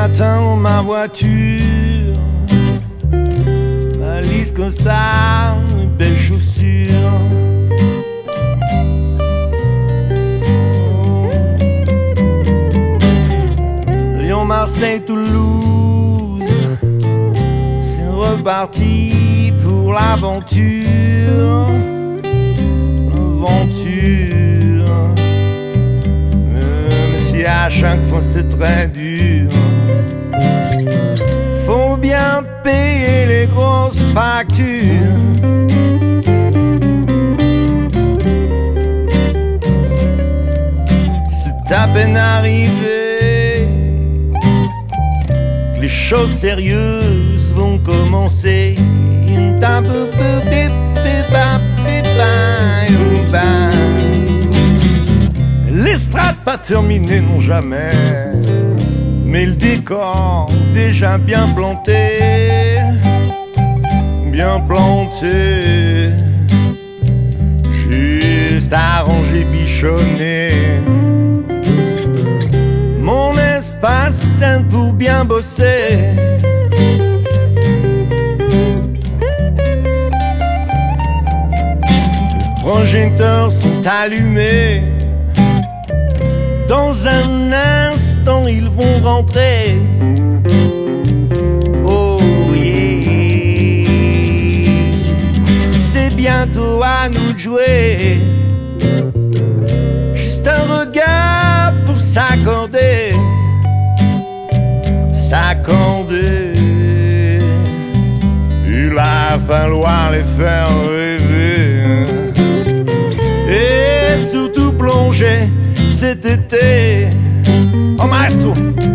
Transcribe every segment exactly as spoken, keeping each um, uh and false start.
matin dans ma voiture, valise costard, belles chaussures. Lyon, Marseille, Toulouse, c'est reparti pour l'aventure. L'aventure, même si à chaque fois c'est très dur. Faut bien payer les grosses factures. C'est à peine arrivé que les choses sérieuses vont commencer. Les strates pas terminées non jamais, mais le décor déjà bien planté, bien planté, juste arrangé, bichonné. Mon espace sain pour bien bosser. Les projecteurs sont allumés. Dans un instant, ils vont rentrer. Oh yeah. C'est bientôt à nous de jouer. Juste un regard pour s'accorder. S'accorder. Il va falloir les faire rêver. Et surtout plonger cet été. Oh maestro.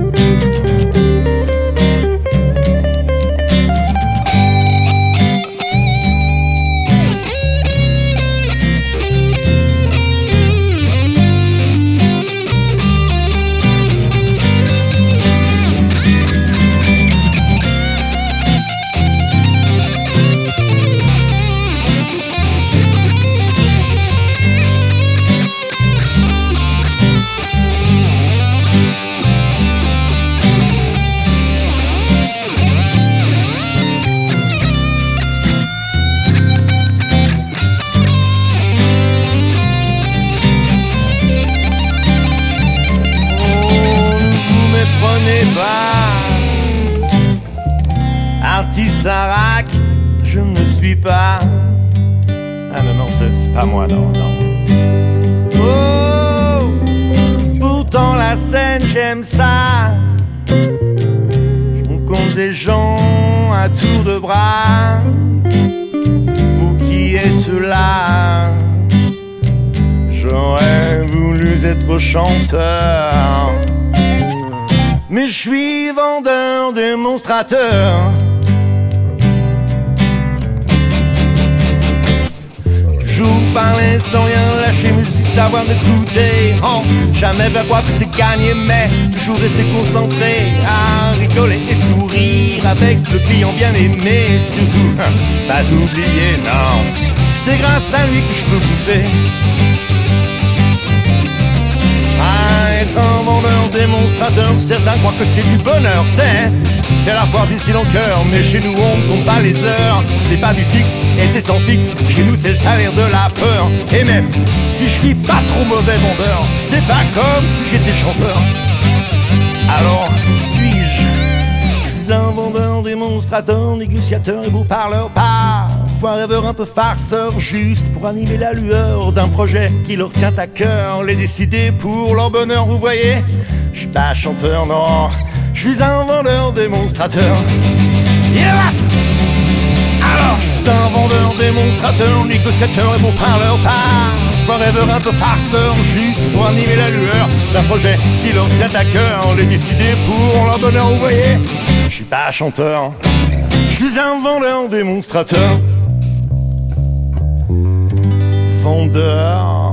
Artiste arac, je ne suis pas. Ah non, non, c'est pas moi, non, non. Oh, pourtant la scène, j'aime ça. Je rencontre des gens à tour de bras. Vous qui êtes là, j'aurais voulu être chanteur. Mais je suis vendeur, démonstrateur. Toujours parler sans rien lâcher, mais si savoir écouter. Oh, jamais vers quoi que c'est gagné, mais toujours rester concentré à rigoler et sourire avec le client bien aimé. Surtout, pas oublier, non, c'est grâce à lui que je peux bouffer. À être un vendeur démonstrateur, certains croient que c'est du bonheur, c'est faire la foire du style en cœur. Mais chez nous on ne compte pas les heures, c'est pas du fixe et c'est sans fixe. Chez nous c'est le salaire de la peur. Et même si je suis pas trop mauvais vendeur, c'est pas comme si j'étais chanteur. Alors qui suis-je? Je suis un vendeur démonstrateur, négociateur et beau parleur. Parfois rêveur, un peu farceur, juste pour animer la lueur d'un projet qui leur tient à cœur. Les décider pour leur bonheur, vous voyez. Je suis pas chanteur, non, je suis un vendeur démonstrateur. Yeah! Alors, je suis un vendeur démonstrateur, négociateur et beau parleur. Parfois rêveur, un peu farceur, juste pour animer la lueur d'un projet qui leur tient à cœur. Les décider pour leur bonheur, vous voyez. Je suis pas chanteur, je suis un vendeur démonstrateur. Vendeur